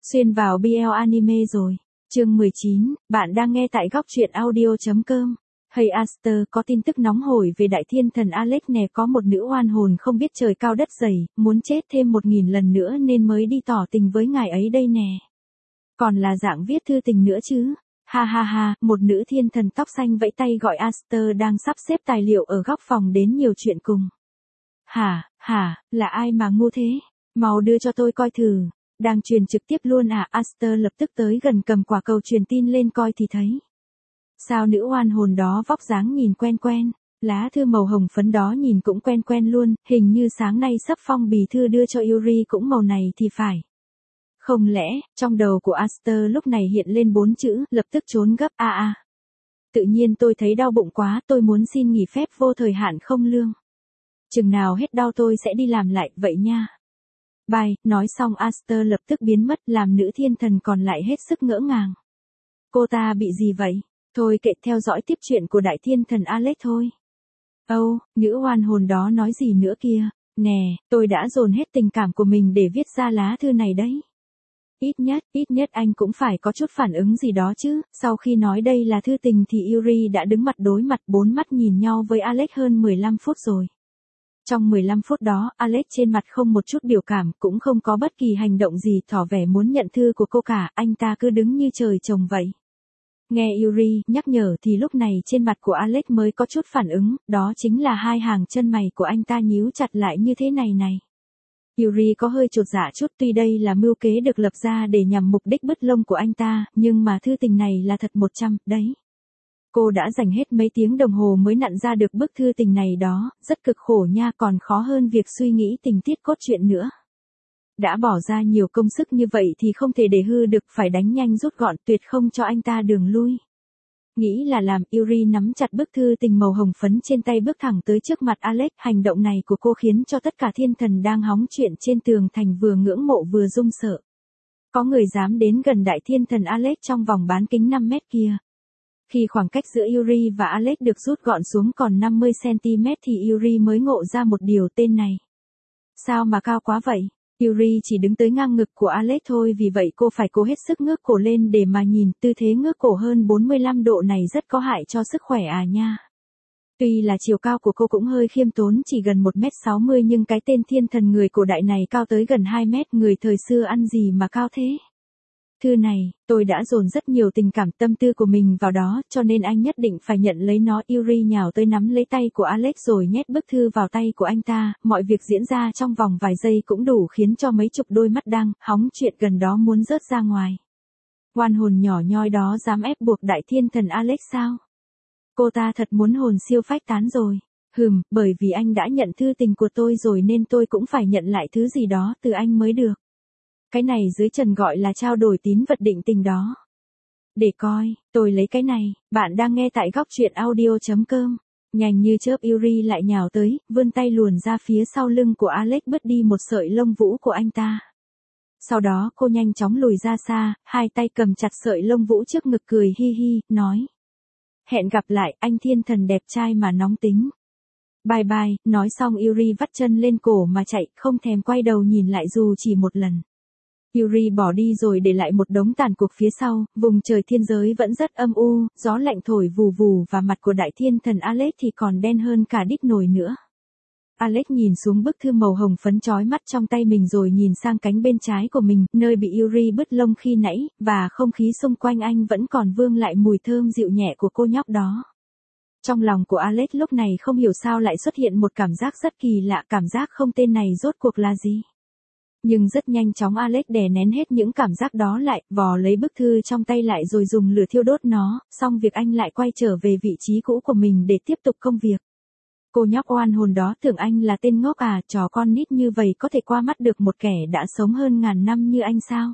Xuyên vào BL Anime rồi. Chương 19, bạn đang nghe tại góc truyện audio.com. Hey Aster, có tin tức nóng hổi về đại thiên thần Alex nè, có một nữ oan hồn không biết trời cao đất dày, muốn chết thêm 1000 lần nữa nên mới đi tỏ tình với ngài ấy đây nè. Còn là dạng viết thư tình nữa chứ. Ha ha ha, một nữ thiên thần tóc xanh vẫy tay gọi Aster đang sắp xếp tài liệu ở góc phòng đến nhiều chuyện cùng. Hả, là ai mà ngu thế? Mau đưa cho tôi coi thử. Đang truyền trực tiếp luôn à? Aster lập tức tới gần cầm quả cầu truyền tin lên coi thì thấy. Sao nữ oan hồn đó vóc dáng nhìn quen quen, lá thư màu hồng phấn đó nhìn cũng quen quen luôn, hình như sáng nay sắp phong bì thư đưa cho Yuri cũng màu này thì phải. Không lẽ, trong đầu của Aster lúc này hiện lên 4 chữ, lập tức trốn gấp Tự nhiên tôi thấy đau bụng quá, tôi muốn xin nghỉ phép vô thời hạn không lương. Chừng nào hết đau tôi sẽ đi làm lại, vậy nha. Bye, nói xong Aster lập tức biến mất, làm nữ thiên thần còn lại hết sức ngỡ ngàng. Cô ta bị gì vậy? Thôi kệ, theo dõi tiếp chuyện của đại thiên thần Alex thôi. Nữ oan hồn đó nói gì nữa kia? Nè, tôi đã dồn hết tình cảm của mình để viết ra lá thư này đấy. Ít nhất anh cũng phải có chút phản ứng gì đó chứ. Sau khi nói đây là thư tình thì Yuri đã đứng mặt đối mặt, 4 mắt nhìn nhau với Alex hơn 15 phút rồi. Trong 15 phút đó, Alex trên mặt không một chút biểu cảm, cũng không có bất kỳ hành động gì tỏ vẻ muốn nhận thư của cô cả, anh ta cứ đứng như trời trồng vậy. Nghe Yuri nhắc nhở thì lúc này trên mặt của Alex mới có chút phản ứng, đó chính là hai hàng chân mày của anh ta nhíu chặt lại như thế này. Yuri có hơi chột dạ chút, tuy đây là mưu kế được lập ra để nhằm mục đích bứt lông của anh ta, nhưng mà thư tình này là thật 100, đấy. Cô đã dành hết mấy tiếng đồng hồ mới nặn ra được bức thư tình này đó, rất cực khổ nha, còn khó hơn việc suy nghĩ tình tiết cốt truyện nữa. Đã bỏ ra nhiều công sức như vậy thì không thể để hư được, phải đánh nhanh rút gọn, tuyệt không cho anh ta đường lui. Nghĩ là làm, Yuri nắm chặt bức thư tình màu hồng phấn trên tay bước thẳng tới trước mặt Alex. Hành động này của cô khiến cho tất cả thiên thần đang hóng chuyện trên tường thành vừa ngưỡng mộ vừa run sợ. Có người dám đến gần đại thiên thần Alex trong vòng bán kính 5 mét kia. Khi khoảng cách giữa Yuri và Alex được rút gọn xuống còn 50cm thì Yuri mới ngộ ra một điều, tên này. Sao mà cao quá vậy? Yuri chỉ đứng tới ngang ngực của Alex thôi, vì vậy cô phải cố hết sức ngước cổ lên để mà nhìn, tư thế ngước cổ hơn 45 độ này rất có hại cho sức khỏe nha. Tuy là chiều cao của cô cũng hơi khiêm tốn, chỉ gần 1m60, nhưng cái tên thiên thần người cổ đại này cao tới gần 2 mét, người thời xưa ăn gì mà cao thế? Thư này, tôi đã dồn rất nhiều tình cảm tâm tư của mình vào đó, cho nên anh nhất định phải nhận lấy nó. Yuri nhào tới nắm lấy tay của Alex rồi nhét bức thư vào tay của anh ta, mọi việc diễn ra trong vòng vài giây cũng đủ khiến cho mấy chục đôi mắt đang hóng chuyện gần đó muốn rớt ra ngoài. Oan hồn nhỏ nhoi đó dám ép buộc đại thiên thần Alex sao? Cô ta thật muốn hồn siêu phách tán rồi. Bởi vì anh đã nhận thư tình của tôi rồi nên tôi cũng phải nhận lại thứ gì đó từ anh mới được. Cái này dưới trần gọi là trao đổi tín vật định tình đó. Để coi, tôi lấy cái này. Bạn đang nghe tại góc truyện audio.com. Nhanh như chớp Yuri lại nhào tới, vươn tay luồn ra phía sau lưng của Alex, bứt đi một sợi lông vũ của anh ta. Sau đó cô nhanh chóng lùi ra xa, hai tay cầm chặt sợi lông vũ trước ngực, cười hi hi, nói. Hẹn gặp lại, anh thiên thần đẹp trai mà nóng tính. Bye bye, nói xong Yuri vắt chân lên cổ mà chạy, không thèm quay đầu nhìn lại dù chỉ một lần. Yuri bỏ đi rồi để lại một đống tàn cuộc phía sau, vùng trời thiên giới vẫn rất âm u, gió lạnh thổi vù vù và mặt của đại thiên thần Alex thì còn đen hơn cả đít nồi nữa. Alex nhìn xuống bức thư màu hồng phấn chói mắt trong tay mình rồi nhìn sang cánh bên trái của mình, nơi bị Yuri bứt lông khi nãy, và không khí xung quanh anh vẫn còn vương lại mùi thơm dịu nhẹ của cô nhóc đó. Trong lòng của Alex lúc này không hiểu sao lại xuất hiện một cảm giác rất kỳ lạ, cảm giác không tên này rốt cuộc là gì. Nhưng rất nhanh chóng Alex đè nén hết những cảm giác đó lại, vò lấy bức thư trong tay lại rồi dùng lửa thiêu đốt nó, xong việc anh lại quay trở về vị trí cũ của mình để tiếp tục công việc. Cô nhóc oan hồn đó tưởng anh là tên ngốc à, trò con nít như vậy có thể qua mắt được một kẻ đã sống hơn ngàn năm như anh sao?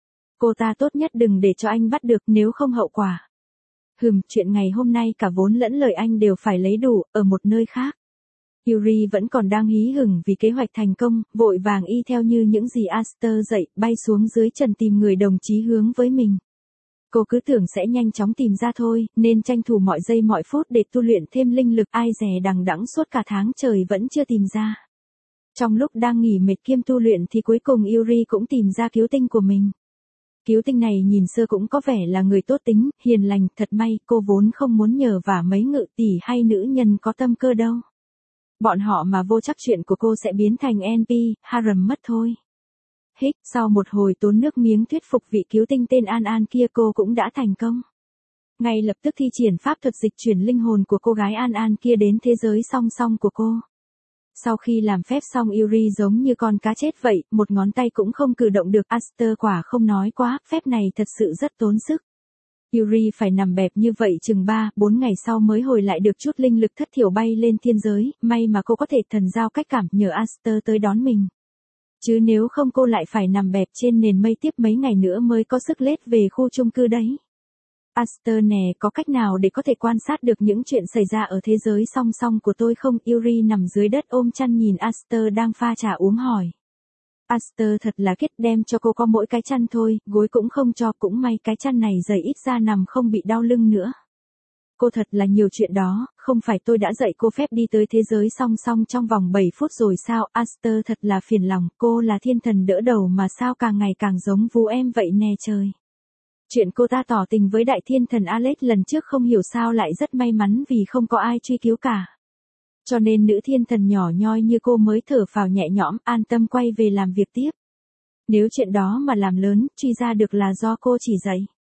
Cô ta tốt nhất đừng để cho anh bắt được, nếu không hậu quả. Chuyện ngày hôm nay cả vốn lẫn lời anh đều phải lấy đủ, ở một nơi khác. Yuri vẫn còn đang hí hửng vì kế hoạch thành công, vội vàng y theo như những gì Aster dạy, bay xuống dưới trần tìm người đồng chí hướng với mình. Cô cứ tưởng sẽ nhanh chóng tìm ra thôi, nên tranh thủ mọi giây mọi phút để tu luyện thêm linh lực, ai dè đằng đẵng suốt cả tháng trời vẫn chưa tìm ra. Trong lúc đang nghỉ mệt kiêm tu luyện thì cuối cùng Yuri cũng tìm ra cứu tinh của mình. Cứu tinh này nhìn sơ cũng có vẻ là người tốt tính, hiền lành, thật may, cô vốn không muốn nhờ vả mấy ngự tỷ hay nữ nhân có tâm cơ đâu. Bọn họ mà vô chắc chuyện của cô sẽ biến thành NP, harem mất thôi. Hích, sau một hồi tốn nước miếng thuyết phục vị cứu tinh tên An An kia cô cũng đã thành công. Ngay lập tức thi triển pháp thuật dịch chuyển linh hồn của cô gái An An kia đến thế giới song song của cô. Sau khi làm phép xong Yuri giống như con cá chết vậy, một ngón tay cũng không cử động được. Aster quả không nói quá, phép này thật sự rất tốn sức. Yuri phải nằm bẹp như vậy chừng 3-4 ngày sau mới hồi lại được chút linh lực thất thiểu bay lên thiên giới, may mà cô có thể thần giao cách cảm nhờ Aster tới đón mình. Chứ nếu không cô lại phải nằm bẹp trên nền mây tiếp mấy ngày nữa mới có sức lết về khu chung cư đấy. Aster nè, có cách nào để có thể quan sát được những chuyện xảy ra ở thế giới song song của tôi không? Yuri nằm dưới đất ôm chăn nhìn Aster đang pha trà uống hỏi. Aster thật là kết, đem cho cô có mỗi cái chăn thôi, gối cũng không cho, cũng may cái chăn này dày ít ra nằm không bị đau lưng nữa. Cô thật là nhiều chuyện đó, không phải tôi đã dạy cô phép đi tới thế giới song song trong vòng 7 phút rồi sao? Aster thật là phiền lòng, cô là thiên thần đỡ đầu mà sao càng ngày càng giống vú em vậy nè trời. Chuyện cô ta tỏ tình với đại thiên thần Alex lần trước không hiểu sao lại rất may mắn vì không có ai truy cứu cả. Cho nên nữ thiên thần nhỏ nhoi như cô mới thở phào nhẹ nhõm, an tâm quay về làm việc tiếp. Nếu chuyện đó mà làm lớn, truy ra được là do cô chỉ dạy.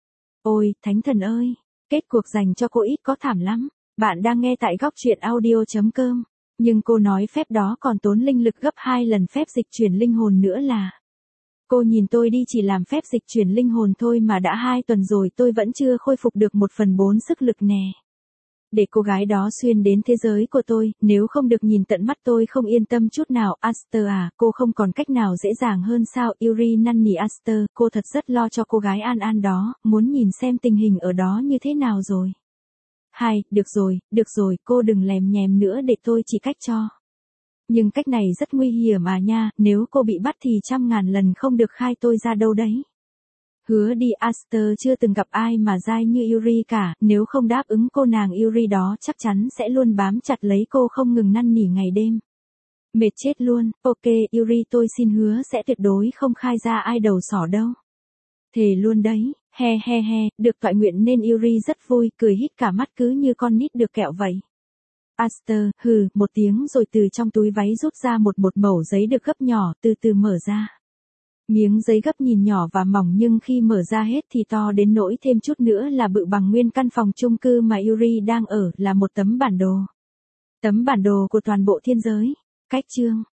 Ôi, thánh thần ơi, kết cuộc dành cho cô ít có thảm lắm. Bạn đang nghe tại góc truyện audio.com. Nhưng cô nói phép đó còn tốn linh lực gấp 2 lần phép dịch chuyển linh hồn nữa là. Cô nhìn tôi đi, chỉ làm phép dịch chuyển linh hồn thôi mà đã 2 tuần rồi tôi vẫn chưa khôi phục được 1/4 sức lực nè. Để cô gái đó xuyên đến thế giới của tôi, nếu không được nhìn tận mắt tôi không yên tâm chút nào. Aster à, cô không còn cách nào dễ dàng hơn sao? Yuri năn nỉ Aster, cô thật rất lo cho cô gái An An đó, muốn nhìn xem tình hình ở đó như thế nào rồi. Được rồi, cô đừng lèm nhèm nữa để tôi chỉ cách cho. Nhưng cách này rất nguy hiểm à nha, nếu cô bị bắt thì 100.000 lần không được khai tôi ra đâu đấy. Hứa đi, Aster chưa từng gặp ai mà dai như Yuri cả, nếu không đáp ứng cô nàng Yuri đó chắc chắn sẽ luôn bám chặt lấy cô không ngừng năn nỉ ngày đêm. Mệt chết luôn, ok Yuri, tôi xin hứa sẽ tuyệt đối không khai ra ai đầu sỏ đâu. Thề luôn đấy, được toại nguyện nên Yuri rất vui, cười hít cả mắt cứ như con nít được kẹo vậy. Aster, một tiếng rồi từ trong túi váy rút ra một mẩu giấy được gấp nhỏ, từ từ mở ra. Miếng giấy gấp nhìn nhỏ và mỏng nhưng khi mở ra hết thì to đến nỗi thêm chút nữa là bự bằng nguyên căn phòng chung cư mà Yuri đang ở, là một tấm bản đồ. Tấm bản đồ của toàn bộ thiên giới. Cách chương.